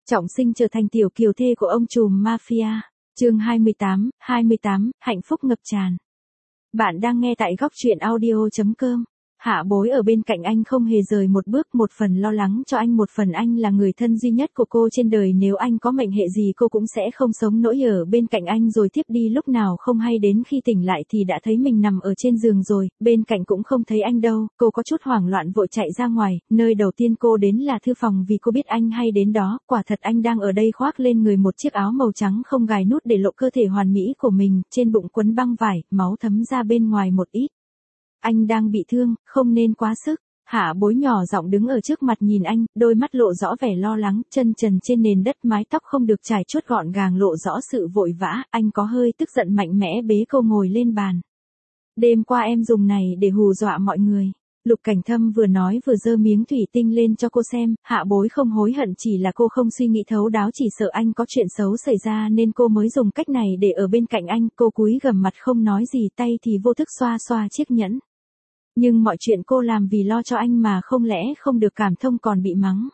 Trọng Sinh trở thành tiểu kiều thê của ông trùm mafia. Chương 28, hạnh phúc ngập tràn. Bạn đang nghe tại góc truyện audio.com. Hạ Bối ở bên cạnh anh không hề rời một bước, một phần lo lắng cho anh, một phần anh là người thân duy nhất của cô trên đời, nếu anh có mệnh hệ gì cô cũng sẽ không sống nổi ở bên cạnh anh rồi thiếp đi lúc nào không hay, đến khi tỉnh lại thì đã thấy mình nằm ở trên giường rồi, bên cạnh cũng không thấy anh đâu, cô có chút hoảng loạn vội chạy ra ngoài, nơi đầu tiên cô đến là thư phòng vì cô biết anh hay đến đó, quả thật anh đang ở đây khoác lên người một chiếc áo màu trắng không gài nút để lộ cơ thể hoàn mỹ của mình, trên bụng quấn băng vải, máu thấm ra bên ngoài một ít. Anh đang bị thương, không nên quá sức. Hạ Bối nhỏ giọng đứng ở trước mặt nhìn anh, đôi mắt lộ rõ vẻ lo lắng, chân trần trên nền đất, mái tóc không được chải chuốt gọn gàng lộ rõ sự vội vã, anh có hơi tức giận mạnh mẽ bế cô ngồi lên bàn. Đêm qua em dùng này để hù dọa mọi người. Lục Cảnh Thâm vừa nói vừa giơ miếng thủy tinh lên cho cô xem, Hạ Bối không hối hận, chỉ là cô không suy nghĩ thấu đáo, chỉ sợ anh có chuyện xấu xảy ra nên cô mới dùng cách này để ở bên cạnh anh, cô cúi gằm mặt không nói gì, tay thì vô thức xoa xoa chiếc nhẫn. Nhưng mọi chuyện cô làm vì lo cho anh mà, không lẽ không được cảm thông còn bị mắng.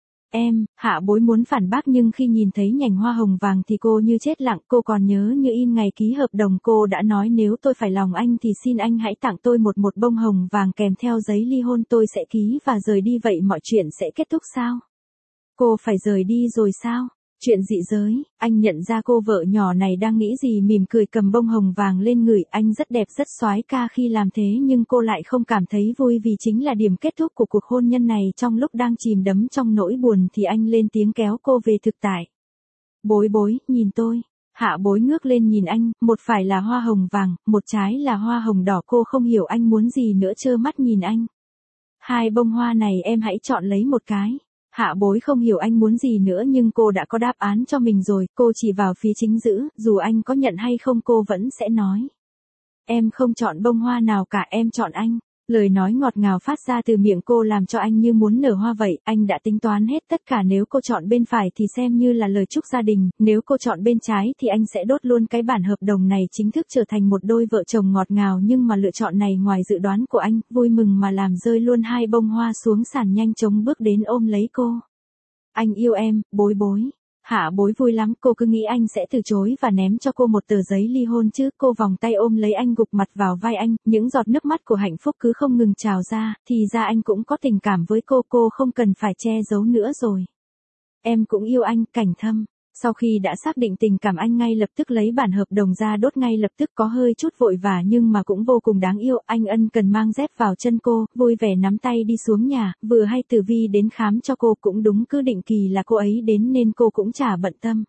Hạ Bối muốn phản bác nhưng khi nhìn thấy nhành hoa hồng vàng thì cô như chết lặng, cô còn nhớ như in ngày ký hợp đồng cô đã nói nếu tôi phải lòng anh thì xin anh hãy tặng tôi một bông hồng vàng kèm theo giấy ly hôn, tôi sẽ ký và rời đi, vậy mọi chuyện sẽ kết thúc sao? Cô phải rời đi rồi sao? Chuyện dị giới, anh nhận ra cô vợ nhỏ này đang nghĩ gì, mỉm cười cầm bông hồng vàng lên ngửi, anh rất đẹp rất soái ca khi làm thế nhưng cô lại không cảm thấy vui vì chính là điểm kết thúc của cuộc hôn nhân này. Trong lúc đang chìm đắm trong nỗi buồn thì anh lên tiếng kéo cô về thực tại. Bối Bối, nhìn tôi. Hạ Bối ngước lên nhìn anh, một phải là hoa hồng vàng, một trái là hoa hồng đỏ, cô không hiểu anh muốn gì nữa, trơ mắt nhìn anh. Hai bông hoa này em hãy chọn lấy một cái. Hạ Bối không hiểu anh muốn gì nữa nhưng cô đã có đáp án cho mình rồi, cô chỉ vào phía chính giữa, dù anh có nhận hay không cô vẫn sẽ nói. Em không chọn bông hoa nào cả, em chọn anh. Lời nói ngọt ngào phát ra từ miệng cô làm cho anh như muốn nở hoa vậy, anh đã tính toán hết tất cả, nếu cô chọn bên phải thì xem như là lời chúc gia đình, nếu cô chọn bên trái thì anh sẽ đốt luôn cái bản hợp đồng này, chính thức trở thành một đôi vợ chồng ngọt ngào. Nhưng mà lựa chọn này ngoài dự đoán của anh, vui mừng mà làm rơi luôn hai bông hoa xuống sàn, nhanh chóng bước đến ôm lấy cô. Anh yêu em, Bối Bối. Hạ Bối vui lắm, cô cứ nghĩ anh sẽ từ chối và ném cho cô một tờ giấy ly hôn chứ, cô vòng tay ôm lấy anh, gục mặt vào vai anh, những giọt nước mắt của hạnh phúc cứ không ngừng trào ra, thì ra anh cũng có tình cảm với cô không cần phải che giấu nữa rồi. Em cũng yêu anh, Cảnh Thâm. Sau khi đã xác định tình cảm anh ngay lập tức lấy bản hợp đồng ra đốt ngay lập tức, có hơi chút vội vã nhưng mà cũng vô cùng đáng yêu, anh ân cần mang dép vào chân cô, vui vẻ nắm tay đi xuống nhà, vừa hay Tử Vi đến khám cho cô, cũng đúng cứ định kỳ là cô ấy đến nên cô cũng chả bận tâm.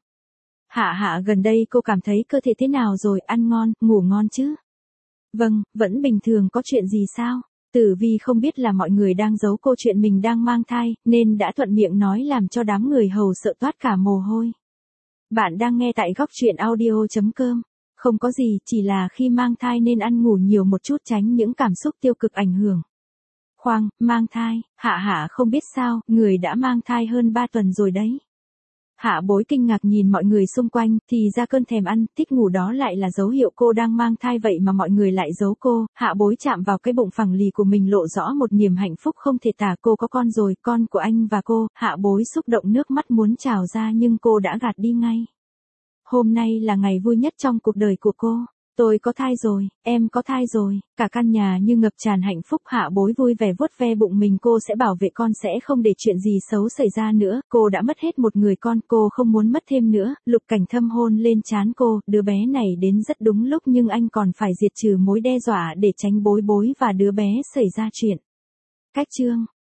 Hạ gần đây cô cảm thấy cơ thể thế nào rồi, ăn ngon, ngủ ngon chứ? Vâng, vẫn bình thường, có chuyện gì sao? Tử Vi không biết là mọi người đang giấu cô chuyện mình đang mang thai, nên đã thuận miệng nói làm cho đám người hầu sợ toát cả mồ hôi. Bạn đang nghe tại góc truyện audio.com. Không có gì, chỉ là khi mang thai nên ăn ngủ nhiều một chút, tránh những cảm xúc tiêu cực ảnh hưởng. Khoan, mang thai, Hạ không biết sao, người đã mang thai hơn 3 tuần rồi đấy. Hạ Bối kinh ngạc nhìn mọi người xung quanh, thì ra cơn thèm ăn, thích ngủ đó lại là dấu hiệu cô đang mang thai, vậy mà mọi người lại giấu cô. Hạ Bối chạm vào cái bụng phẳng lì của mình, lộ rõ một niềm hạnh phúc không thể tả, cô có con rồi, con của anh và cô. Hạ Bối xúc động nước mắt muốn trào ra nhưng cô đã gạt đi ngay. Hôm nay là ngày vui nhất trong cuộc đời của cô. Tôi có thai rồi, em có thai rồi, cả căn nhà như ngập tràn hạnh phúc. Hạ Bối vui vẻ vuốt ve bụng mình, cô sẽ bảo vệ con, sẽ không để chuyện gì xấu xảy ra nữa, cô đã mất hết một người con, cô không muốn mất thêm nữa. Lục Cảnh Thâm hôn lên trán cô, đứa bé này đến rất đúng lúc nhưng anh còn phải diệt trừ mối đe dọa để tránh Bối Bối và đứa bé xảy ra chuyện. Cách chương